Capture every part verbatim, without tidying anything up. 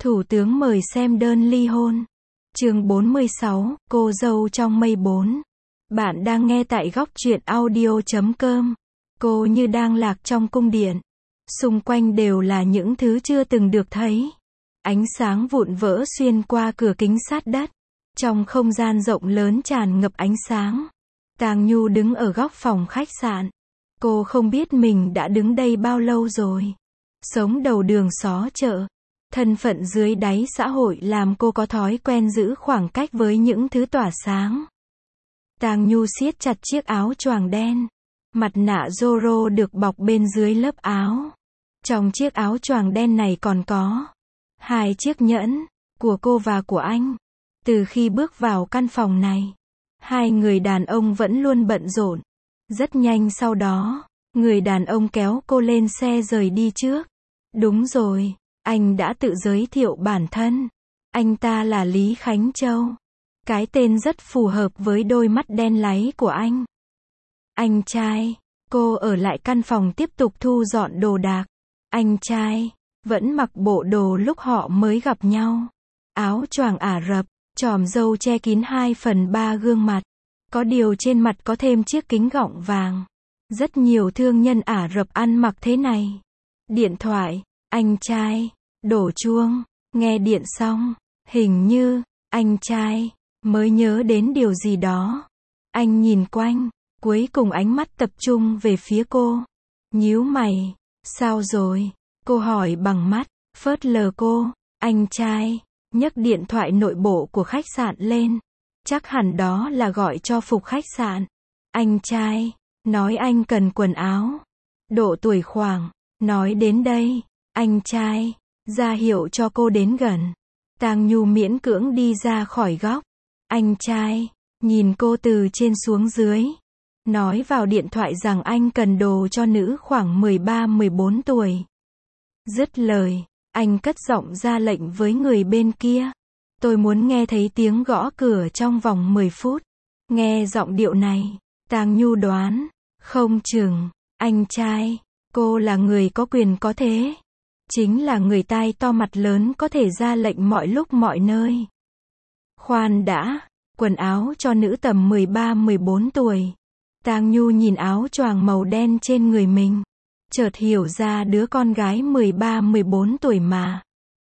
Thủ tướng mời xem đơn ly hôn. Chương bốn mươi sáu, cô dâu trong mây bốn. Bạn đang nghe tại góc truyện audio chấm com. Cô như đang lạc trong cung điện. Xung quanh đều là những thứ chưa từng được thấy. Ánh sáng vụn vỡ xuyên qua cửa kính sát đất. Trong không gian rộng lớn tràn ngập ánh sáng. Tang Nhu đứng ở góc phòng khách sạn. Cô không biết mình đã đứng đây bao lâu rồi. Sống đầu đường xó chợ. Thân phận dưới đáy xã hội làm cô có thói quen giữ khoảng cách với những thứ tỏa sáng. Tang Nhu siết chặt chiếc áo choàng đen. Mặt nạ Zorro được bọc bên dưới lớp áo. Trong chiếc áo choàng đen này còn có hai chiếc nhẫn, của cô và của anh. Từ khi bước vào căn phòng này, hai người đàn ông vẫn luôn bận rộn. Rất nhanh sau đó, người đàn ông kéo cô lên xe rời đi trước. Đúng rồi, anh đã tự giới thiệu bản thân. Anh ta là Lý Khánh Châu. Cái tên rất phù hợp với đôi mắt đen láy của anh. Anh trai, cô ở lại căn phòng tiếp tục thu dọn đồ đạc. Anh trai, vẫn mặc bộ đồ lúc họ mới gặp nhau. Áo choàng Ả Rập, chòm râu che kín hai phần ba gương mặt. Có điều trên mặt có thêm chiếc kính gọng vàng. Rất nhiều thương nhân Ả Rập ăn mặc thế này. Điện thoại, anh trai, đổ chuông, nghe điện xong, hình như, anh trai, mới nhớ đến điều gì đó. Anh nhìn quanh, cuối cùng ánh mắt tập trung về phía cô. Nhíu mày, sao rồi? Cô hỏi bằng mắt, phớt lờ cô. Anh trai, nhấc điện thoại nội bộ của khách sạn lên. Chắc hẳn đó là gọi cho phục khách sạn. Anh trai, nói anh cần quần áo. Độ tuổi khoảng, nói đến đây, anh trai, ra hiệu cho cô đến gần. Tang Nhu miễn cưỡng đi ra khỏi góc. Anh trai, nhìn cô từ trên xuống dưới. Nói vào điện thoại rằng anh cần đồ cho nữ khoảng mười ba mười bốn tuổi. Dứt lời, anh cất giọng ra lệnh với người bên kia. Tôi muốn nghe thấy tiếng gõ cửa trong vòng mười phút. Nghe giọng điệu này, Tang Nhu đoán, không chừng, anh trai, cô là người có quyền có thế. Chính là người tai to mặt lớn có thể ra lệnh mọi lúc mọi nơi. Khoan đã, quần áo cho nữ tầm mười ba mười bốn tuổi. Tang Nhu nhìn áo choàng màu đen trên người mình. Chợt hiểu ra đứa con gái mười ba mười bốn tuổi mà.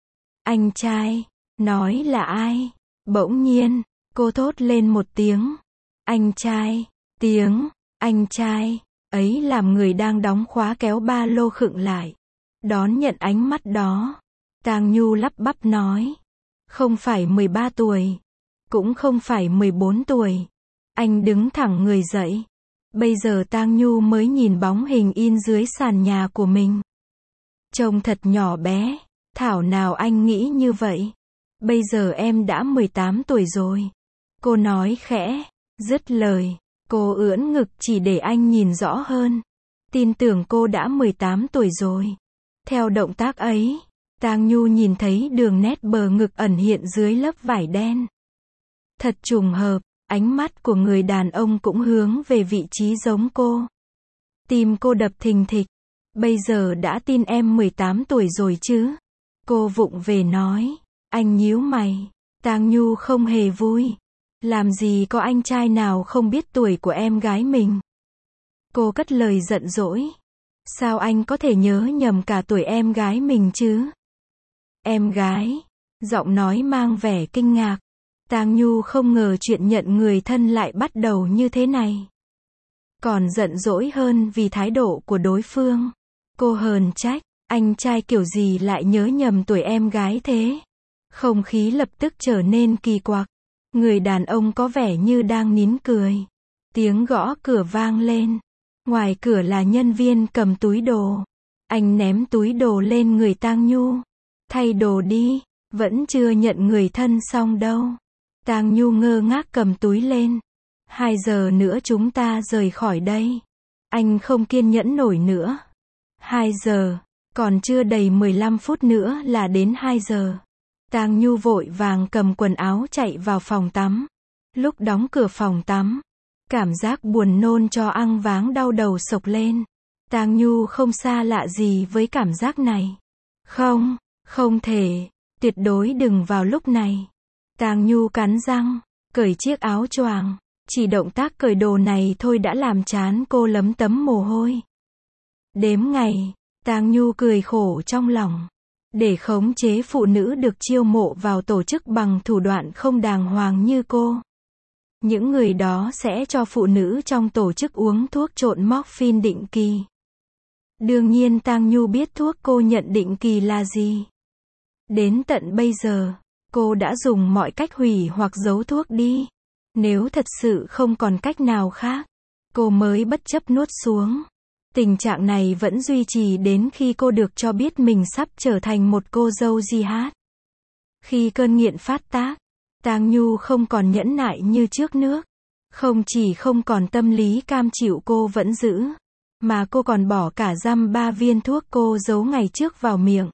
Anh trai, nói là ai? Bỗng nhiên, cô thốt lên một tiếng. Anh trai, tiếng, anh trai, ấy làm người đang đóng khóa kéo ba lô khựng lại. Đón nhận ánh mắt đó. Tang Nhu lắp bắp nói. Không phải mười ba tuổi. Cũng không phải mười bốn tuổi. Anh đứng thẳng người dậy. Bây giờ Tang Nhu mới nhìn bóng hình in dưới sàn nhà của mình. Trông thật nhỏ bé. Thảo nào anh nghĩ như vậy. Bây giờ em đã mười tám tuổi rồi. Cô nói khẽ. Dứt lời, cô ưỡn ngực chỉ để anh nhìn rõ hơn. Tin tưởng cô đã mười tám tuổi rồi. Theo động tác ấy, Tang Nhu nhìn thấy đường nét bờ ngực ẩn hiện dưới lớp vải đen. Thật trùng hợp, ánh mắt của người đàn ông cũng hướng về vị trí giống cô. Tim cô đập thình thịch. Bây giờ đã tin em mười tám tuổi rồi chứ? Cô vụng về nói. Anh nhíu mày. Tang Nhu không hề vui. Làm gì có anh trai nào không biết tuổi của em gái mình? Cô cất lời giận dỗi. Sao anh có thể nhớ nhầm cả tuổi em gái mình chứ? Em gái. Giọng nói mang vẻ kinh ngạc. Tang Nhu không ngờ chuyện nhận người thân lại bắt đầu như thế này. Còn giận dỗi hơn vì thái độ của đối phương. Cô hờn trách. Anh trai kiểu gì lại nhớ nhầm tuổi em gái thế? Không khí lập tức trở nên kỳ quặc. Người đàn ông có vẻ như đang nín cười. Tiếng gõ cửa vang lên. Ngoài cửa là nhân viên cầm túi đồ. Anh ném túi đồ lên người Tang Nhu. Thay đồ đi, vẫn chưa nhận người thân xong đâu. Tang Nhu ngơ ngác cầm túi lên. Hai giờ nữa chúng ta rời khỏi đây. Anh không kiên nhẫn nổi nữa. Hai giờ, còn chưa đầy mười lăm phút nữa là đến hai giờ. Tang Nhu vội vàng cầm quần áo chạy vào phòng tắm. Lúc đóng cửa phòng tắm, cảm giác buồn nôn cho ăng váng đau đầu sộc lên. Tang Nhu không xa lạ gì với cảm giác này. Không, không thể, Tuyệt đối đừng vào lúc này. Tang Nhu cắn răng, cởi chiếc áo choàng. Chỉ động tác cởi đồ này thôi đã làm trán cô lấm tấm mồ hôi. Đếm ngày, Tang Nhu cười khổ trong lòng. Để khống chế phụ nữ được chiêu mộ vào tổ chức bằng thủ đoạn không đàng hoàng như cô. Những người đó sẽ cho phụ nữ trong tổ chức uống thuốc trộn morphine định kỳ. Đương nhiên Tang Nhu biết thuốc cô nhận định kỳ là gì. Đến tận bây giờ, cô đã dùng mọi cách hủy hoặc giấu thuốc đi. Nếu thật sự không còn cách nào khác, cô mới bất chấp nuốt xuống. Tình trạng này vẫn duy trì đến khi cô được cho biết mình sắp trở thành một cô dâu jihad. Khi cơn nghiện phát tác, Tang Nhu không còn nhẫn nại như trước nước. Không chỉ không còn tâm lý cam chịu cô vẫn giữ, mà cô còn bỏ cả dăm ba viên thuốc cô giấu ngày trước vào miệng.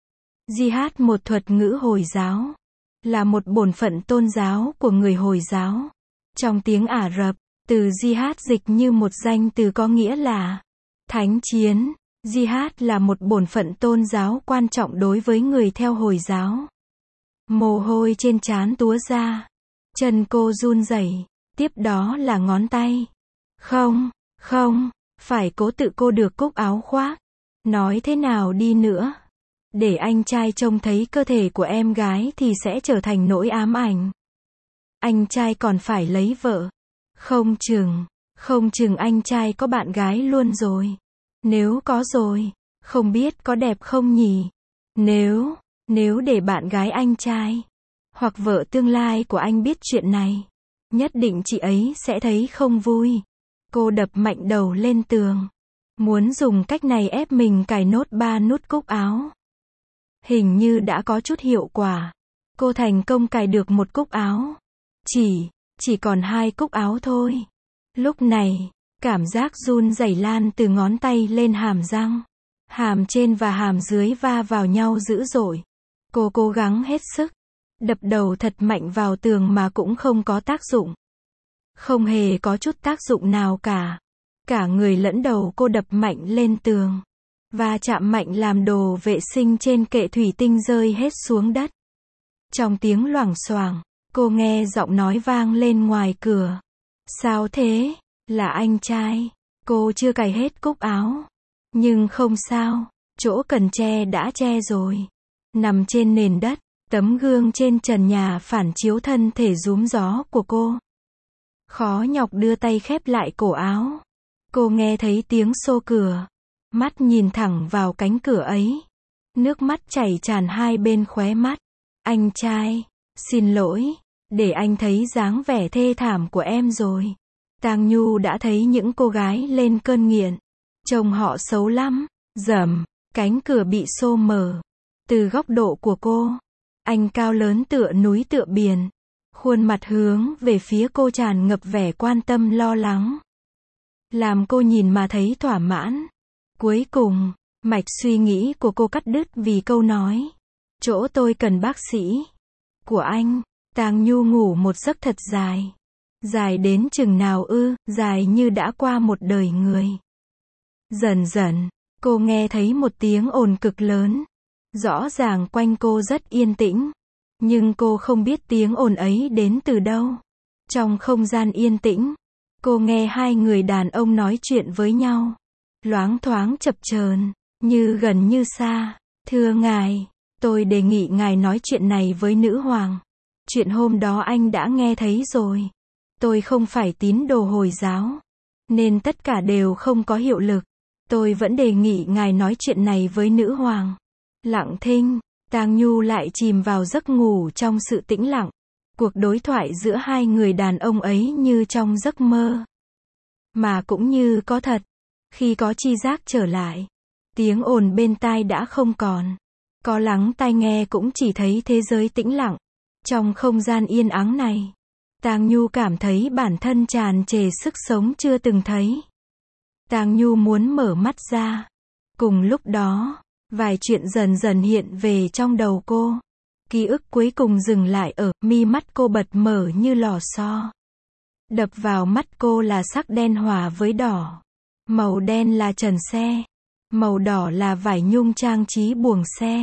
Jihad, một thuật ngữ Hồi giáo, là một bổn phận tôn giáo của người Hồi giáo. Trong tiếng Ả Rập, từ jihad dịch như một danh từ có nghĩa là thánh chiến. Jihad là một bổn phận tôn giáo quan trọng đối với người theo Hồi giáo. Mồ hôi trên trán túa ra. Chân cô run rẩy. Tiếp đó là ngón tay. Không, không, phải cố tự cô được cúc áo khoác. Nói thế nào đi nữa, để anh trai trông thấy cơ thể của em gái thì sẽ trở thành nỗi ám ảnh. Anh trai còn phải lấy vợ. Không chừng, không chừng anh trai có bạn gái luôn rồi. Nếu có rồi, không biết có đẹp không nhỉ? Nếu, nếu để bạn gái anh trai, hoặc vợ tương lai của anh biết chuyện này, nhất định chị ấy sẽ thấy không vui. Cô đập mạnh đầu lên tường. Muốn dùng cách này ép mình cài nốt ba nút cúc áo. Hình như đã có chút hiệu quả. Cô thành công cài được một cúc áo. Chỉ, chỉ còn hai cúc áo thôi. Lúc này, cảm giác run rẩy lan từ ngón tay lên hàm răng. Hàm trên và hàm dưới va vào nhau dữ dội. Cô cố gắng hết sức. Đập đầu thật mạnh vào tường mà cũng không có tác dụng. Không hề có chút tác dụng nào cả. Cả người lẫn đầu cô đập mạnh lên tường. Và chạm mạnh làm đồ vệ sinh trên kệ thủy tinh rơi hết xuống đất. Trong tiếng loảng xoảng, cô nghe giọng nói vang lên ngoài cửa. Sao thế? Là anh trai. Cô chưa cài hết cúc áo. Nhưng không sao, chỗ cần che đã che rồi. Nằm trên nền đất, tấm gương trên trần nhà phản chiếu thân thể rúm gió của cô. Khó nhọc đưa tay khép lại cổ áo. Cô nghe thấy tiếng xô cửa. Mắt nhìn thẳng vào cánh cửa ấy. Nước mắt chảy tràn hai bên khóe mắt. Anh trai, xin lỗi, để anh thấy dáng vẻ thê thảm của em rồi. Tang Nhu đã thấy những cô gái lên cơn nghiện. Trông họ xấu lắm. Rầm, cánh cửa bị xô mở. Từ góc độ của cô, anh cao lớn tựa núi tựa biển. Khuôn mặt hướng về phía cô tràn ngập vẻ quan tâm lo lắng. Làm cô nhìn mà thấy thỏa mãn. Cuối cùng, mạch suy nghĩ của cô cắt đứt vì câu nói. Chỗ tôi cần bác sĩ. Của anh. Tang Nhu ngủ một giấc thật dài. Dài đến chừng nào ư, dài như đã qua một đời người. Dần dần, cô nghe thấy một tiếng ồn cực lớn. Rõ ràng quanh cô rất yên tĩnh. Nhưng cô không biết tiếng ồn ấy đến từ đâu. Trong không gian yên tĩnh, cô nghe hai người đàn ông nói chuyện với nhau. Loáng thoáng chập chờn, như gần như xa. Thưa ngài, tôi đề nghị ngài nói chuyện này với nữ hoàng. Chuyện hôm đó anh đã nghe thấy rồi. Tôi không phải tín đồ Hồi giáo, nên tất cả đều không có hiệu lực. Tôi vẫn đề nghị ngài nói chuyện này với nữ hoàng. Lặng thinh, Tang Nhu lại chìm vào giấc ngủ trong sự tĩnh lặng. Cuộc đối thoại giữa hai người đàn ông ấy như trong giấc mơ. Mà cũng như có thật. Khi có tri giác trở lại, tiếng ồn bên tai đã không còn. Có lắng tai nghe cũng chỉ thấy thế giới tĩnh lặng. Trong không gian yên ắng này, Tang Nhu cảm thấy bản thân tràn trề sức sống chưa từng thấy. Tang Nhu muốn mở mắt ra. Cùng lúc đó, vài chuyện dần dần hiện về trong đầu cô. Ký ức cuối cùng dừng lại ở mi mắt cô bật mở như lò xo. Đập vào mắt cô là sắc đen hòa với đỏ. Màu đen là trần xe. Màu đỏ là vải nhung trang trí buồng xe.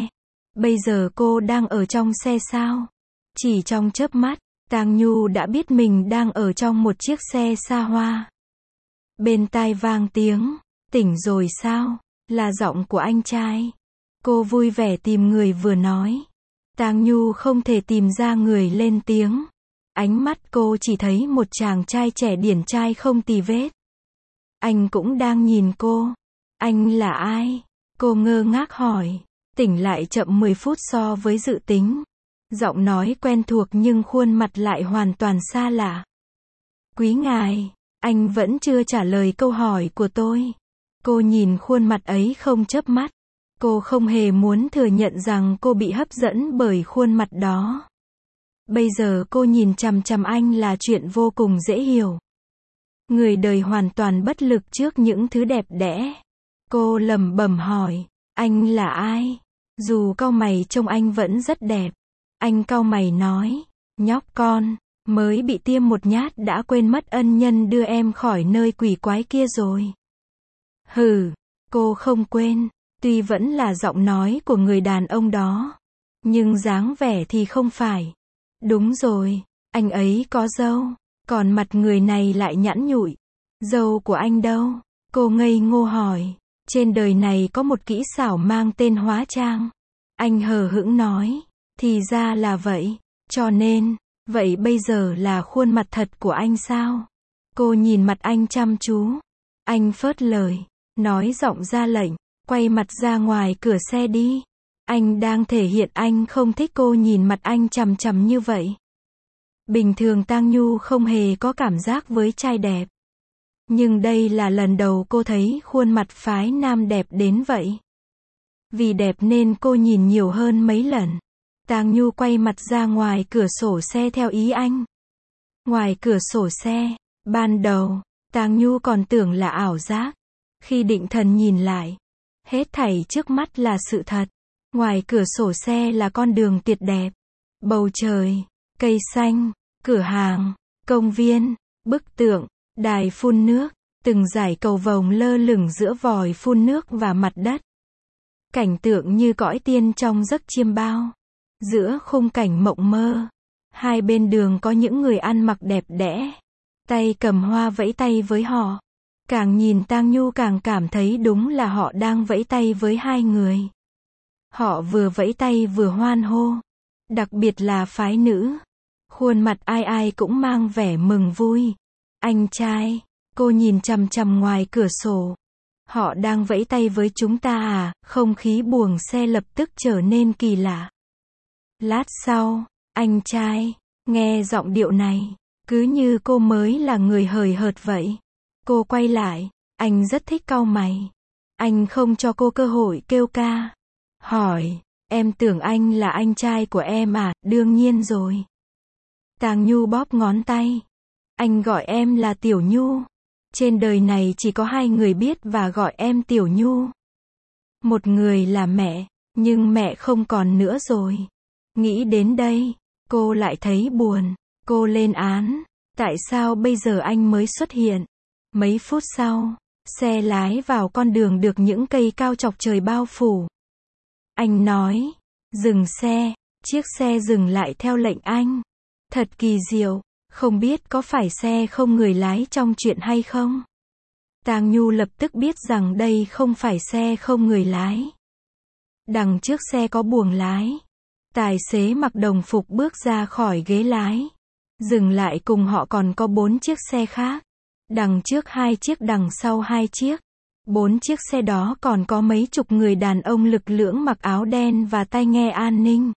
Bây giờ cô đang ở trong xe sao? Chỉ trong chớp mắt, Tang Nhu đã biết mình đang ở trong một chiếc xe xa hoa. Bên tai vang tiếng, tỉnh rồi sao? Là giọng của anh trai. Cô vui vẻ tìm người vừa nói. Tang Nhu không thể tìm ra người lên tiếng. Ánh mắt cô chỉ thấy một chàng trai trẻ điển trai không tì vết. Anh cũng đang nhìn cô. Anh là ai? Cô ngơ ngác hỏi. Tỉnh lại chậm mười phút so với dự tính. Giọng nói quen thuộc nhưng khuôn mặt lại hoàn toàn xa lạ. Quý ngài, anh vẫn chưa trả lời câu hỏi của tôi. Cô nhìn khuôn mặt ấy không chớp mắt. Cô không hề muốn thừa nhận rằng cô bị hấp dẫn bởi khuôn mặt đó. Bây giờ cô nhìn chằm chằm anh là chuyện vô cùng dễ hiểu. Người đời hoàn toàn bất lực trước những thứ đẹp đẽ. Cô lẩm bẩm hỏi, anh là ai? Dù cau mày trông anh vẫn rất đẹp. Anh cau mày nói, nhóc con, mới bị tiêm một nhát đã quên mất ân nhân đưa em khỏi nơi quỷ quái kia rồi. Hừ, cô không quên, tuy vẫn là giọng nói của người đàn ông đó. Nhưng dáng vẻ thì không phải. Đúng rồi, anh ấy có râu, còn mặt người này lại nhẵn nhụi. Râu của anh đâu? Cô ngây ngô hỏi. Trên đời này có một kỹ xảo mang tên hóa trang. Anh hờ hững nói. Thì ra là vậy. Cho nên, vậy bây giờ là khuôn mặt thật của anh sao? Cô nhìn mặt anh chăm chú. Anh phớt lời, nói giọng ra lệnh, quay mặt ra ngoài cửa xe đi. Anh đang thể hiện anh không thích cô nhìn mặt anh chằm chằm như vậy. Bình thường Tang Nhu không hề có cảm giác với trai đẹp. Nhưng đây là lần đầu cô thấy khuôn mặt phái nam đẹp đến vậy. Vì đẹp nên cô nhìn nhiều hơn mấy lần. Tang Nhu quay mặt ra ngoài cửa sổ xe theo ý anh. Ngoài cửa sổ xe, ban đầu, Tang Nhu còn tưởng là ảo giác. Khi định thần nhìn lại, hết thảy trước mắt là sự thật. Ngoài cửa sổ xe là con đường tuyệt đẹp. Bầu trời, cây xanh, cửa hàng, công viên, bức tượng, đài phun nước, từng dải cầu vồng lơ lửng giữa vòi phun nước và mặt đất. Cảnh tượng như cõi tiên trong giấc chiêm bao. Giữa khung cảnh mộng mơ, hai bên đường có những người ăn mặc đẹp đẽ, tay cầm hoa vẫy tay với họ. Càng nhìn Tang Nhu càng cảm thấy đúng là họ đang vẫy tay với hai người. Họ vừa vẫy tay vừa hoan hô. Đặc biệt là phái nữ. Khuôn mặt ai ai cũng mang vẻ mừng vui. Anh trai, cô nhìn chằm chằm ngoài cửa sổ. Họ đang vẫy tay với chúng ta à? Không khí buồng xe lập tức trở nên kỳ lạ. Lát sau, anh trai, nghe giọng điệu này, cứ như cô mới là người hời hợt vậy. Cô quay lại, anh rất thích cau mày. Anh không cho cô cơ hội kêu ca. Hỏi, em tưởng anh là anh trai của em à? Đương nhiên rồi. Tang Nhu bóp ngón tay. Anh gọi em là Tiểu Nhu. Trên đời này chỉ có hai người biết và gọi em Tiểu Nhu. Một người là mẹ, nhưng mẹ không còn nữa rồi. Nghĩ đến đây, cô lại thấy buồn. Cô lên án, tại sao bây giờ anh mới xuất hiện? Mấy phút sau, xe lái vào con đường được những cây cao chọc trời bao phủ. Anh nói, dừng xe, chiếc xe dừng lại theo lệnh anh. Thật kỳ diệu, không biết có phải xe không người lái trong chuyện hay không? Tang Nhu lập tức biết rằng đây không phải xe không người lái. Đằng trước xe có buồng lái. Tài xế mặc đồng phục bước ra khỏi ghế lái. Dừng lại cùng họ còn có bốn chiếc xe khác. Đằng trước hai chiếc, đằng sau hai chiếc. Bốn chiếc xe đó còn có mấy chục người đàn ông lực lưỡng mặc áo đen và tai nghe an ninh.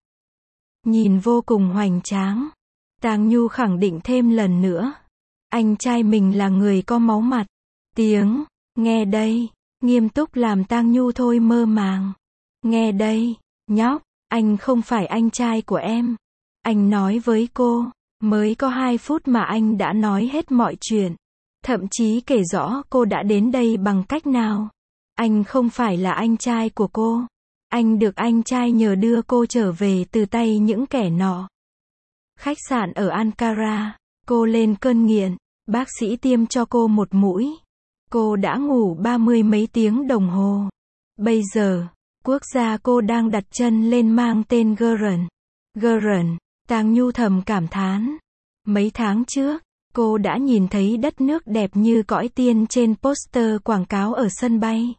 Nhìn vô cùng hoành tráng. Tang Nhu khẳng định thêm lần nữa. Anh trai mình là người có máu mặt. Tiếng, nghe đây, nghiêm túc làm Tang Nhu thôi mơ màng. Nghe đây, nhóc, anh không phải anh trai của em. Anh nói với cô, mới có hai phút mà anh đã nói hết mọi chuyện. Thậm chí kể rõ cô đã đến đây bằng cách nào. Anh không phải là anh trai của cô. Anh được anh trai nhờ đưa cô trở về từ tay những kẻ nọ. Khách sạn ở Ankara, cô lên cơn nghiện. Bác sĩ tiêm cho cô một mũi. Cô đã ngủ ba mươi mấy tiếng đồng hồ. Bây giờ, Quốc gia cô đang đặt chân lên mang tên Gurren. Gurren, Tang Nhu thầm cảm thán. Mấy tháng trước, cô đã nhìn thấy đất nước đẹp như cõi tiên trên poster quảng cáo ở sân bay.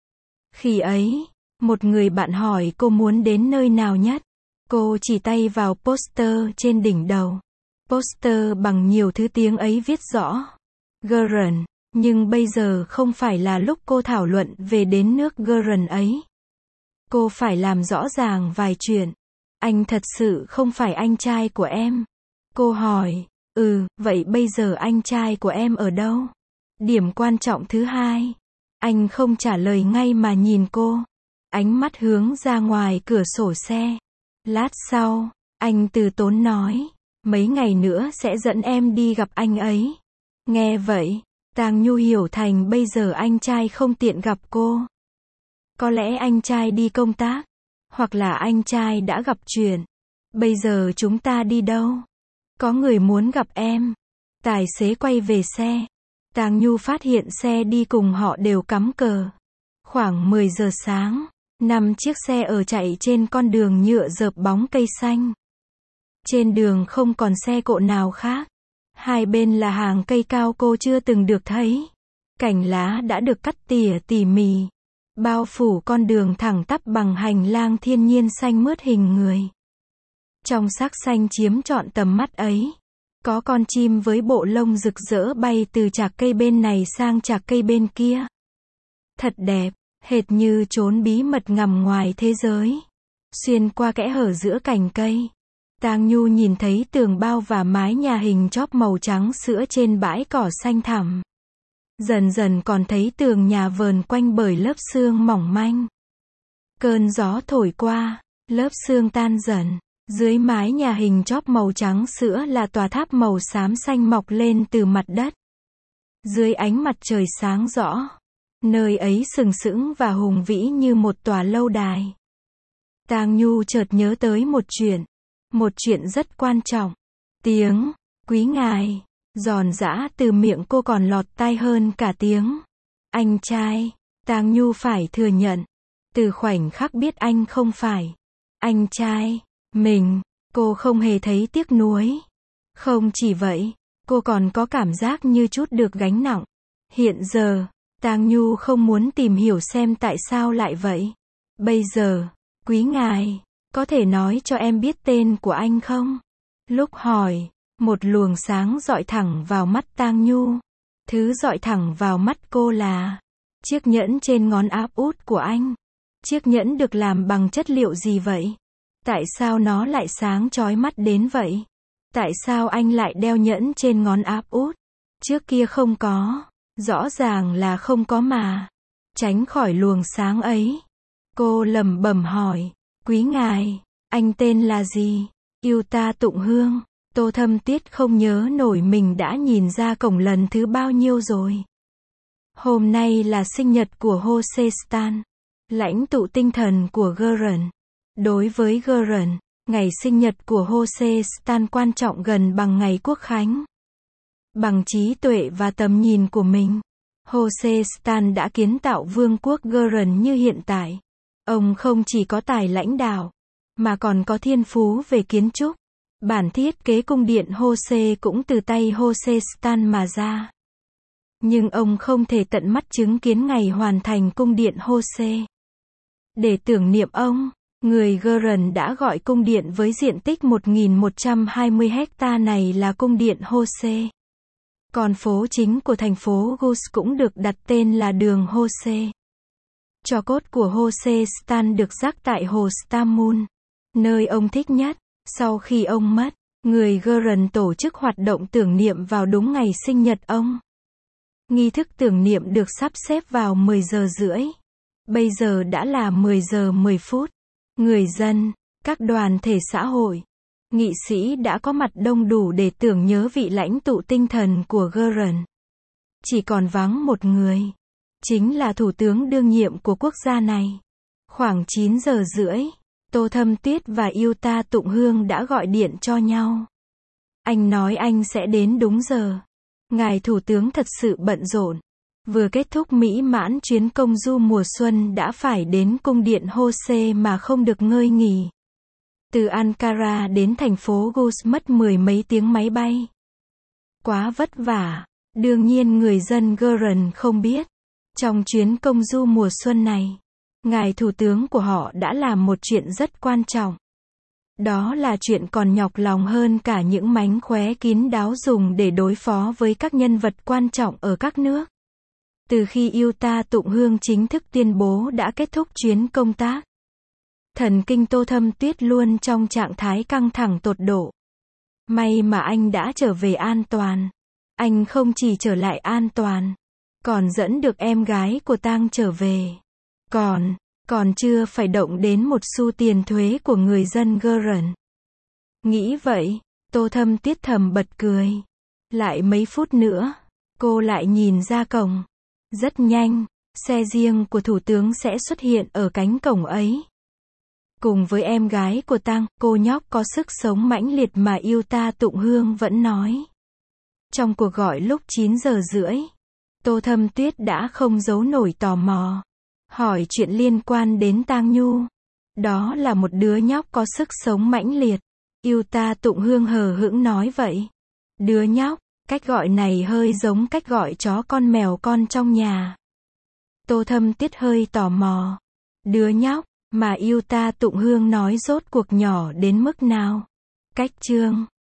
Khi ấy, một người bạn hỏi cô muốn đến nơi nào nhất. Cô chỉ tay vào poster trên đỉnh đầu. Poster bằng nhiều thứ tiếng ấy viết rõ Gurren, nhưng bây giờ không phải là lúc cô thảo luận về đến nước Gurren ấy. Cô phải làm rõ ràng vài chuyện. Anh thật sự không phải anh trai của em. Cô hỏi, ừ, vậy bây giờ anh trai của em ở đâu? Điểm quan trọng thứ hai. Anh không trả lời ngay mà nhìn cô. Ánh mắt hướng ra ngoài cửa sổ xe. Lát sau, anh từ tốn nói, mấy ngày nữa sẽ dẫn em đi gặp anh ấy. Nghe vậy, Tang Nhu hiểu thành bây giờ anh trai không tiện gặp cô. Có lẽ anh trai đi công tác, hoặc là anh trai đã gặp chuyện. Bây giờ chúng ta đi đâu? Có người muốn gặp em. Tài xế quay về xe. Tang Nhu phát hiện xe đi cùng họ đều cắm cờ. Khoảng mười giờ sáng, năm chiếc xe ở chạy trên con đường nhựa rợp bóng cây xanh. Trên đường không còn xe cộ nào khác. Hai bên là hàng cây cao cô chưa từng được thấy. Cành lá đã được cắt tỉa tỉ mỉ, bao phủ con đường thẳng tắp bằng hành lang thiên nhiên xanh mướt hình người. Trong sắc xanh chiếm trọn tầm mắt ấy, có con chim với bộ lông rực rỡ bay từ chạc cây bên này sang chạc cây bên kia. Thật đẹp, hệt như chốn bí mật ngầm ngoài thế giới. Xuyên qua kẽ hở giữa cành cây, Tang Nhu nhìn thấy tường bao và mái nhà hình chóp màu trắng sữa trên bãi cỏ xanh thẳm. Dần dần còn thấy tường nhà vờn quanh bởi lớp sương mỏng manh. Cơn gió thổi qua, lớp sương tan dần. Dưới mái nhà hình chóp màu trắng sữa là tòa tháp màu xám xanh mọc lên từ mặt đất. Dưới ánh mặt trời sáng rõ, nơi ấy sừng sững và hùng vĩ như một tòa lâu đài. Tang Nhu chợt nhớ tới một chuyện, một chuyện rất quan trọng. Tiếng quý ngài giòn giã từ miệng cô còn lọt tai hơn cả tiếng anh trai. Tang Nhu phải thừa nhận, từ khoảnh khắc biết anh không phải anh trai mình, cô không hề thấy tiếc nuối. Không chỉ vậy, cô còn có cảm giác như chút được gánh nặng. Hiện giờ, Tang Nhu không muốn tìm hiểu xem tại sao lại vậy. Bây giờ, quý ngài, có thể nói cho em biết tên của anh không? Lúc hỏi, một luồng sáng dọi thẳng vào mắt Tang Nhu. Thứ dọi thẳng vào mắt cô là chiếc nhẫn trên ngón áp út của anh. Chiếc nhẫn được làm bằng chất liệu gì vậy? Tại sao nó lại sáng chói mắt đến vậy? Tại sao anh lại đeo nhẫn trên ngón áp út? Trước kia không có. Rõ ràng là không có mà. Tránh khỏi luồng sáng ấy, cô lẩm bẩm hỏi, quý ngài, anh tên là gì? Yêu ta tụng hương. Tô Thâm Tuyết không nhớ nổi mình đã nhìn ra cổng lần thứ bao nhiêu rồi. Hôm nay là sinh nhật của Jose Stan, lãnh tụ tinh thần của Gurren. Đối với Gurren, ngày sinh nhật của Jose Stan quan trọng gần bằng ngày quốc khánh. Bằng trí tuệ và tầm nhìn của mình, Jose Stan đã kiến tạo vương quốc Gurren như hiện tại. Ông không chỉ có tài lãnh đạo, mà còn có thiên phú về kiến trúc. Bản thiết kế cung điện Jose cũng từ tay Jose Stan mà ra. Nhưng ông không thể tận mắt chứng kiến ngày hoàn thành cung điện Jose. Để tưởng niệm ông, người Gurren đã gọi cung điện với diện tích một nghìn một trăm hai mươi héc-ta này là cung điện Jose. Còn phố chính của thành phố Gus cũng được đặt tên là đường Jose. Tro cốt của Jose Stan được rác tại hồ Stammun, nơi ông thích nhất. Sau khi ông mất, người Gurren tổ chức hoạt động tưởng niệm vào đúng ngày sinh nhật ông. Nghi thức tưởng niệm được sắp xếp vào mười giờ rưỡi. Bây giờ đã là mười giờ mười phút. Người dân, các đoàn thể xã hội, nghị sĩ đã có mặt đông đủ để tưởng nhớ vị lãnh tụ tinh thần của Gurren. Chỉ còn vắng một người, chính là thủ tướng đương nhiệm của quốc gia này. Khoảng chín giờ rưỡi, Tô Thâm Tuyết và Yêu Ta Tụng Hương đã gọi điện cho nhau. Anh nói anh sẽ đến đúng giờ. Ngài thủ tướng thật sự bận rộn. Vừa kết thúc mỹ mãn chuyến công du mùa xuân đã phải đến cung điện Jose mà không được ngơi nghỉ. Từ Ankara đến thành phố Gus mất mười mấy tiếng máy bay. Quá vất vả. Đương nhiên người dân Gurun không biết. Trong chuyến công du mùa xuân này, ngài thủ tướng của họ đã làm một chuyện rất quan trọng. Đó là chuyện còn nhọc lòng hơn cả những mánh khóe kín đáo dùng để đối phó với các nhân vật quan trọng ở các nước. Từ khi Yuta Tụng Hương chính thức tuyên bố đã kết thúc chuyến công tác, thần kinh Tô Thâm Tuyết luôn trong trạng thái căng thẳng tột độ. May mà anh đã trở về an toàn. Anh không chỉ trở lại an toàn, còn dẫn được em gái của Tang trở về. Còn, còn chưa phải động đến một xu tiền thuế của người dân Gurun. Nghĩ vậy, Tô Thâm Tuyết thầm bật cười. Lại mấy phút nữa, cô lại nhìn ra cổng. Rất nhanh, xe riêng của thủ tướng sẽ xuất hiện ở cánh cổng ấy. Cùng với em gái của Tang, cô nhóc có sức sống mãnh liệt mà Yuta Tụng Hương vẫn nói. Trong cuộc gọi lúc chín giờ rưỡi, Tô Thâm Tuyết đã không giấu nổi tò mò. Hỏi chuyện liên quan đến Tang Nhu. Đó là một đứa nhóc có sức sống mãnh liệt. Yuta Tụng Hương hờ hững nói vậy. Đứa nhóc, cách gọi này hơi giống cách gọi chó con mèo con trong nhà. Tô Thâm Tuyết hơi tò mò. Đứa nhóc mà Yuta Tụng Hương nói rốt cuộc nhỏ đến mức nào? Cách chương